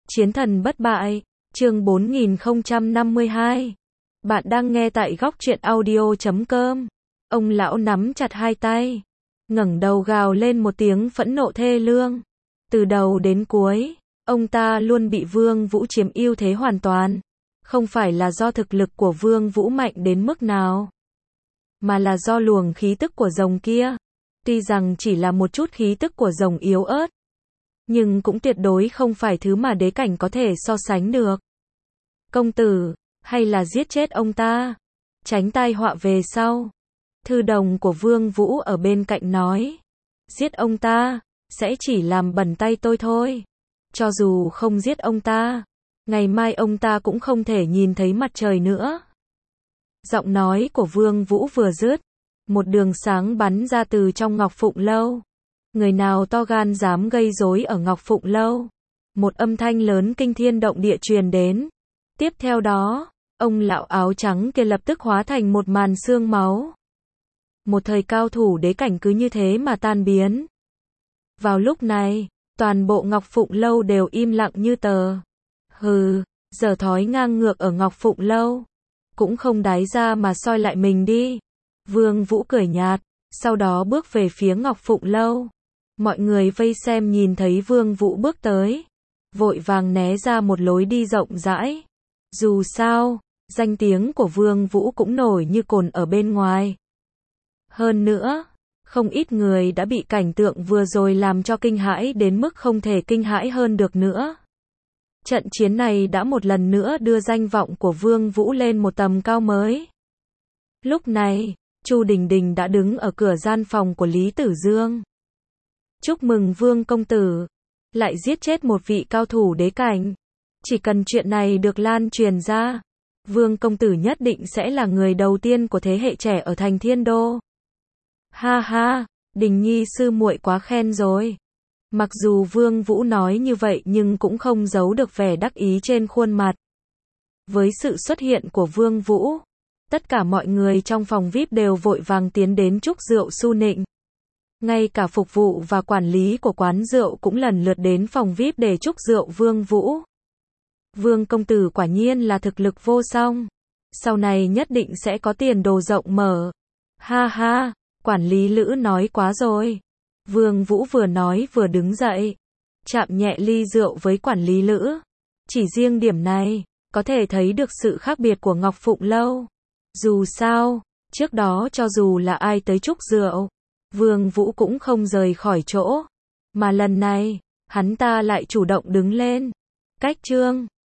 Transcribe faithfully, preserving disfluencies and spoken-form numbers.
Chiến thần bất bại, chương bốn nghìn không trăm năm mươi hai. Bạn đang nghe tại góc truyện audio chấm com. Ông lão nắm chặt hai tay, ngẩng đầu gào lên một tiếng phẫn nộ thê lương. Từ đầu đến cuối, ông ta luôn bị Vương Vũ chiếm ưu thế hoàn toàn. Không phải là do thực lực của Vương Vũ mạnh đến mức nào, mà là do luồng khí tức của rồng kia. Tuy rằng chỉ là một chút khí tức của rồng yếu ớt, nhưng cũng tuyệt đối không phải thứ mà đế cảnh có thể so sánh được. Công tử, hay là giết chết ông ta, tránh tai họa về sau. Thư đồng của Vương Vũ ở bên cạnh nói, giết ông ta, sẽ chỉ làm bẩn tay tôi thôi. Cho dù không giết ông ta, ngày mai ông ta cũng không thể nhìn thấy mặt trời nữa. Giọng nói của Vương Vũ vừa dứt, một đường sáng bắn ra từ trong Ngọc Phụng Lâu. Người nào to gan dám gây rối ở Ngọc Phụng Lâu? Một âm thanh lớn kinh thiên động địa truyền đến. Tiếp theo đó, ông lão áo trắng kia lập tức hóa thành một màn xương máu. Một thời cao thủ đế cảnh cứ như thế mà tan biến. Vào lúc này, toàn bộ Ngọc Phụng Lâu đều im lặng như tờ. Hừ, giờ thói ngang ngược ở Ngọc Phụng Lâu, cũng không đái ra mà soi lại mình đi. Vương Vũ cười nhạt, sau đó bước về phía Ngọc Phụng Lâu. Mọi người vây xem nhìn thấy Vương Vũ bước tới, vội vàng né ra một lối đi rộng rãi. Dù sao, danh tiếng của Vương Vũ cũng nổi như cồn ở bên ngoài. Hơn nữa, không ít người đã bị cảnh tượng vừa rồi làm cho kinh hãi đến mức không thể kinh hãi hơn được nữa. Trận chiến này đã một lần nữa đưa danh vọng của Vương Vũ lên một tầm cao mới. Lúc này, Chu Đình Đình đã đứng ở cửa gian phòng của Lý Tử Dương. Chúc mừng Vương công tử, lại giết chết một vị cao thủ đế cảnh. Chỉ cần chuyện này được lan truyền ra, Vương công tử nhất định sẽ là người đầu tiên của thế hệ trẻ ở thành Thiên Đô. Ha ha, Đình Nhi sư muội quá khen rồi. Mặc dù Vương Vũ nói như vậy nhưng cũng không giấu được vẻ đắc ý trên khuôn mặt. Với sự xuất hiện của Vương Vũ, tất cả mọi người trong phòng vi ai pi đều vội vàng tiến đến chúc rượu su nịnh. Ngay cả phục vụ và quản lý của quán rượu cũng lần lượt đến phòng vi ai pi để chúc rượu Vương Vũ. Vương công tử quả nhiên là thực lực vô song, sau này nhất định sẽ có tiền đồ rộng mở. Ha ha, quản lý Lữ nói quá rồi. Vương Vũ vừa nói vừa đứng dậy, chạm nhẹ ly rượu với quản lý Lữ. Chỉ riêng điểm này, có thể thấy được sự khác biệt của Ngọc Phụng Lâu. Dù sao, trước đó cho dù là ai tới chúc rượu, Vương Vũ cũng không rời khỏi chỗ. Mà lần này, hắn ta lại chủ động đứng lên. Cách chương